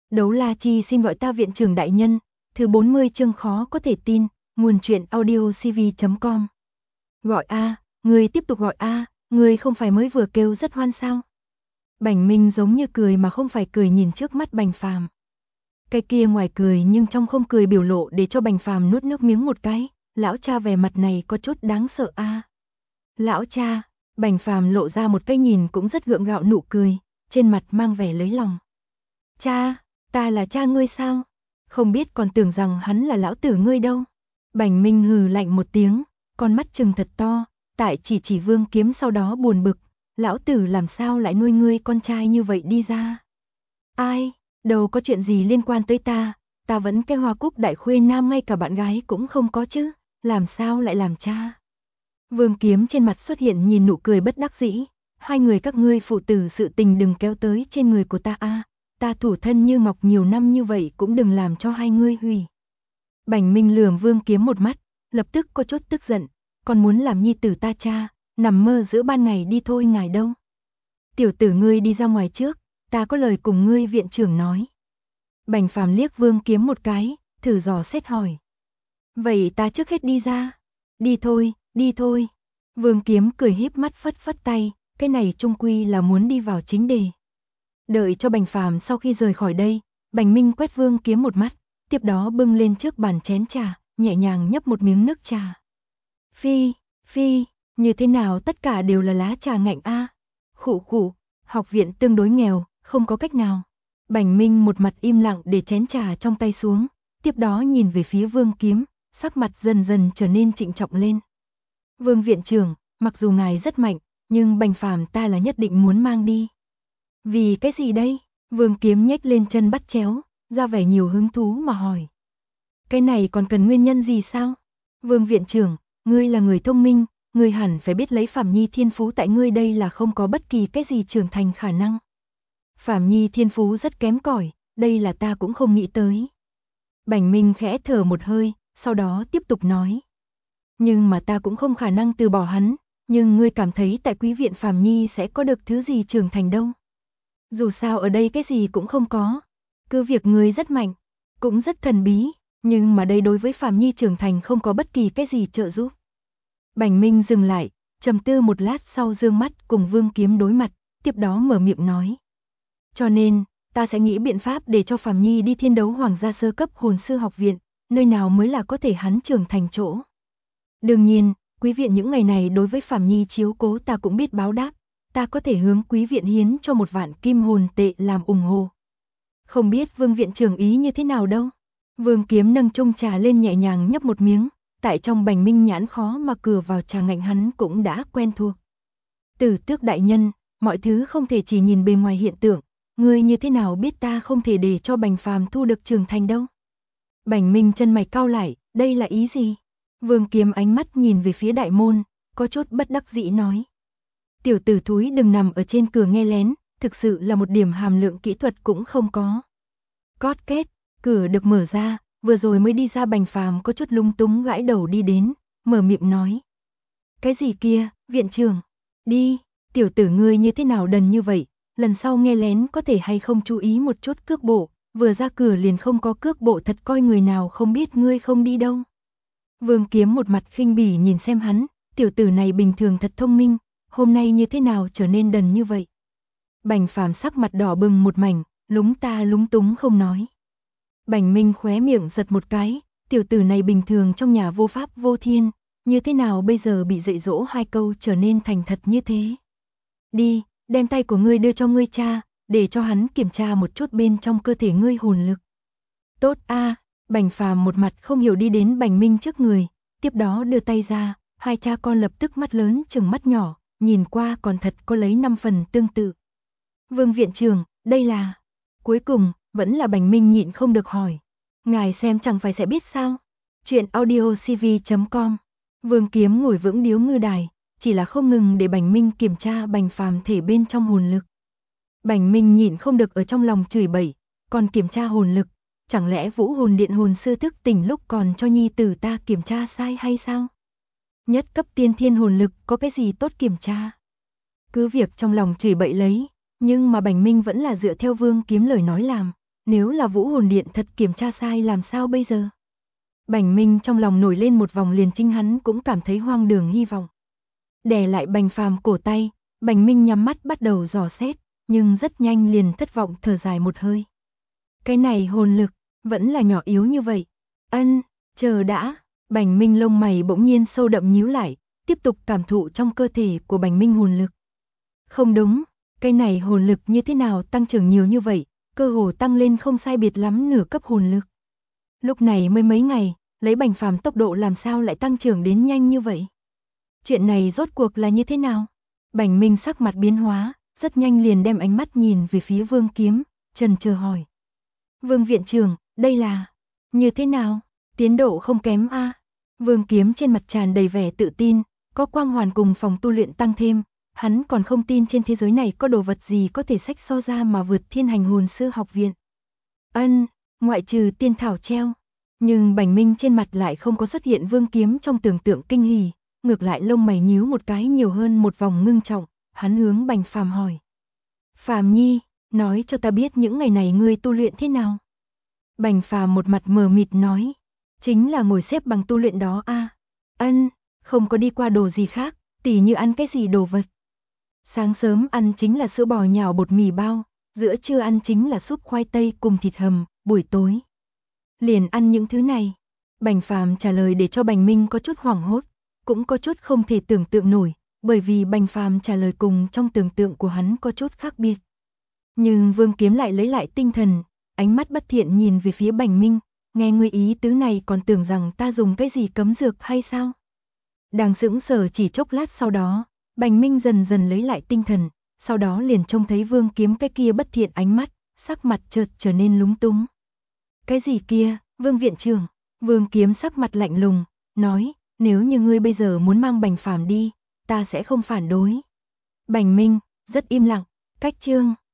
Đấu La Chi xin gọi ta viện trưởng đại nhân, thứ 40 chương khó có thể tin, nguồn truyện audio cv.com. Gọi a, người tiếp tục gọi a, người không phải mới vừa kêu rất hoan sao? Bành Minh giống như cười mà không phải cười nhìn trước mắt Bành Phàm. Cái kia ngoài cười nhưng trong không cười biểu lộ để cho Bành Phàm nuốt nước miếng một cái, lão cha vẻ mặt này có chút đáng sợ a. Lão cha, Bành Phàm lộ ra một cái nhìn cũng rất gượng gạo nụ cười, trên mặt mang vẻ lấy lòng. Cha, ta là cha ngươi sao? Không biết còn tưởng rằng hắn là lão tử ngươi đâu. Bành Minh hừ lạnh một tiếng, con mắt trừng thật to, tại chỉ Vương Kiếm sau đó buồn bực, lão tử làm sao lại nuôi ngươi con trai như vậy đi ra? Ai, đâu có chuyện gì liên quan tới ta vẫn cái Hoa Cúc đại khuê nam ngay cả bạn gái cũng không có chứ, làm sao lại làm cha? Vương Kiếm trên mặt xuất hiện nhìn nụ cười bất đắc dĩ, hai người các ngươi phụ tử sự tình đừng kéo tới trên người của ta a, ta thủ thân như ngọc nhiều năm như vậy cũng đừng làm cho hai ngươi hủy. Bành Minh lườm Vương Kiếm một mắt, lập tức có chút tức giận, còn muốn làm nhi tử ta cha, nằm mơ giữa ban ngày đi thôi ngài đâu. Tiểu tử ngươi đi ra ngoài trước, ta có lời cùng ngươi viện trưởng nói. Bành Phàm liếc Vương Kiếm một cái, thử dò xét hỏi. Vậy ta trước hết đi ra. Đi thôi, đi thôi. Vương Kiếm cười híp mắt phất phất tay, cái này chung quy là muốn đi vào chính đề. Đợi cho Bành Phàm sau khi rời khỏi đây, Bành Minh quét Vương Kiếm một mắt, tiếp đó bưng lên trước bàn chén trà, nhẹ nhàng nhấp một miếng nước trà. Phi, như thế nào tất cả đều là lá trà ngạnh a. Khụ khụ, học viện tương đối nghèo, không có cách nào. Bành Minh một mặt im lặng để chén trà trong tay xuống, tiếp đó nhìn về phía Vương Kiếm, sắc mặt dần dần trở nên trịnh trọng lên. Vương viện trưởng, mặc dù ngài rất mạnh, nhưng Bành Phàm ta là nhất định muốn mang đi. Vì cái gì đây? Vương Kiếm nhếch lên chân bắt chéo, ra vẻ nhiều hứng thú mà hỏi. Cái này còn cần nguyên nhân gì sao? Vương viện trưởng, ngươi là người thông minh, ngươi hẳn phải biết lấy Phàm Nhi thiên phú tại ngươi đây là không có bất kỳ cái gì trưởng thành khả năng. Phàm Nhi thiên phú rất kém cỏi, đây là ta cũng không nghĩ tới. Bành Minh khẽ thở một hơi, sau đó tiếp tục nói. Nhưng mà ta cũng không khả năng từ bỏ hắn, nhưng ngươi cảm thấy tại quý viện Phàm Nhi sẽ có được thứ gì trưởng thành đâu. Dù sao ở đây cái gì cũng không có, cứ việc ngươi rất mạnh, cũng rất thần bí, nhưng mà đây đối với Phàm Nhi trưởng thành không có bất kỳ cái gì trợ giúp. Bành Minh dừng lại, trầm tư một lát sau dương mắt cùng Vương Kiếm đối mặt, tiếp đó mở miệng nói. Cho nên, ta sẽ nghĩ biện pháp để cho Phàm Nhi đi thiên đấu hoàng gia sơ cấp hồn sư học viện, nơi nào mới là có thể hắn trưởng thành chỗ. Đương nhiên, quý viện những ngày này đối với Phàm Nhi chiếu cố ta cũng biết báo đáp, ta có thể hướng quý viện hiến cho 1 vạn kim hồn tệ làm ủng hộ. Không biết Vương viện trưởng ý như thế nào đâu. Vương Kiếm nâng chung trà lên nhẹ nhàng nhấp một miếng, tại trong Bành Minh nhãn khó mà cửa vào trà ngạnh hắn cũng đã quen thuộc. Tử Tước đại nhân, mọi thứ không thể chỉ nhìn bề ngoài hiện tượng, ngươi như thế nào biết ta không thể để cho Bành Phàm thu được trưởng thành đâu. Bành Minh chân mày cau lại, đây là ý gì? Vương Kiếm ánh mắt nhìn về phía đại môn, có chút bất đắc dĩ nói. Tiểu tử thúi đừng nằm ở trên cửa nghe lén, thực sự là một điểm hàm lượng kỹ thuật cũng không có. Cót két, cửa được mở ra, vừa rồi mới đi ra Bành Phàm có chút lung túng gãi đầu đi đến, mở miệng nói. Cái gì kia, viện trưởng? Đi, tiểu tử ngươi như thế nào đần như vậy, lần sau nghe lén có thể hay không chú ý một chút cước bộ, vừa ra cửa liền không có cước bộ thật coi người nào không biết ngươi không đi đâu. Vương Kiếm một mặt khinh bỉ nhìn xem hắn, tiểu tử này bình thường thật thông minh, hôm nay như thế nào trở nên đần như vậy. Bành Phàm sắc mặt đỏ bừng một mảnh, lúng ta lúng túng không nói. Bành Minh khóe miệng giật một cái, tiểu tử này bình thường trong nhà vô pháp vô thiên, như thế nào bây giờ bị dạy dỗ 2 câu trở nên thành thật như thế. Đi, đem tay của ngươi đưa cho ngươi cha, để cho hắn kiểm tra một chút bên trong cơ thể ngươi hồn lực. Tốt a. Bành Phàm một mặt không hiểu đi đến Bành Minh trước người, tiếp đó đưa tay ra, hai cha con lập tức mắt lớn chừng mắt nhỏ, nhìn qua còn thật có lấy 5 phần tương tự. Vương viện trưởng, đây là... Cuối cùng, vẫn là Bành Minh nhịn không được hỏi. Ngài xem chẳng phải sẽ biết sao? Chuyện audio cv.com. Vương Kiếm ngồi vững điếu ngư đài, chỉ là không ngừng để Bành Minh kiểm tra Bành Phàm thể bên trong hồn lực. Bành Minh nhịn không được ở trong lòng chửi bậy, còn kiểm tra hồn lực, chẳng lẽ Vũ Hồn Điện hồn sư thức tỉnh lúc còn cho nhi tử ta kiểm tra sai hay sao? Nhất cấp tiên thiên hồn lực có cái gì tốt kiểm tra? Cứ việc trong lòng chửi bậy lấy, nhưng mà Bành Minh vẫn là dựa theo Vương Kiếm lời nói làm, nếu là Vũ Hồn Điện thật kiểm tra sai làm sao bây giờ? Bành Minh trong lòng nổi lên một vòng liền chính hắn cũng cảm thấy hoang đường hy vọng. Đè lại Bành Phàm cổ tay, Bành Minh nhắm mắt bắt đầu dò xét, nhưng rất nhanh liền thất vọng thở dài một hơi. Cái này hồn lực, vẫn là nhỏ yếu như vậy. Chờ đã, Bành Minh lông mày bỗng nhiên sâu đậm nhíu lại, tiếp tục cảm thụ trong cơ thể của Bành Minh hồn lực. Không đúng, cái này hồn lực như thế nào tăng trưởng nhiều như vậy, cơ hồ tăng lên không sai biệt lắm nửa cấp hồn lực. Lúc này mới mấy ngày, lấy Bành Phàm tốc độ làm sao lại tăng trưởng đến nhanh như vậy? Chuyện này rốt cuộc là như thế nào? Bành Minh sắc mặt biến hóa, rất nhanh liền đem ánh mắt nhìn về phía Vương Kiếm, trần chờ hỏi. Vương viện trưởng, đây là như thế nào? Tiến độ không kém a? Vương Kiếm trên mặt tràn đầy vẻ tự tin, có quang hoàn cùng phòng tu luyện tăng thêm, hắn còn không tin trên thế giới này có đồ vật gì có thể xách so ra mà vượt Thiên Hành Hồn Sư học viện. Ngoại trừ tiên thảo treo. Nhưng Bành Minh trên mặt lại không có xuất hiện Vương Kiếm trong tưởng tượng kinh hỉ, ngược lại lông mày nhíu một cái nhiều hơn một vòng ngưng trọng, hắn hướng Bành Phàm hỏi. Phàm Nhi, nói cho ta biết những ngày này ngươi tu luyện thế nào? Bành Phàm một mặt mờ mịt nói, chính là ngồi xếp bằng tu luyện đó a. Không có đi qua đồ gì khác, tỉ như ăn cái gì đồ vật. Sáng sớm ăn chính là sữa bò nhào bột mì bao, giữa trưa ăn chính là súp khoai tây cùng thịt hầm, buổi tối liền ăn những thứ này. Bành Phàm trả lời để cho Bành Minh có chút hoảng hốt, cũng có chút không thể tưởng tượng nổi, bởi vì Bành Phàm trả lời cùng trong tưởng tượng của hắn có chút khác biệt. Nhưng Vương Kiếm lại lấy lại tinh thần, ánh mắt bất thiện nhìn về phía Bành Minh, nghe ngươi ý tứ này còn tưởng rằng ta dùng cái gì cấm dược hay sao? Đang sững sờ chỉ chốc lát sau đó, Bành Minh dần dần lấy lại tinh thần, sau đó liền trông thấy Vương Kiếm cái kia bất thiện ánh mắt, sắc mặt chợt trở nên lúng túng. Cái gì kia, Vương viện trưởng? Vương Kiếm sắc mặt lạnh lùng, nói, nếu như ngươi bây giờ muốn mang Bành Phàm đi, ta sẽ không phản đối. Bành Minh, rất im lặng, cách chương.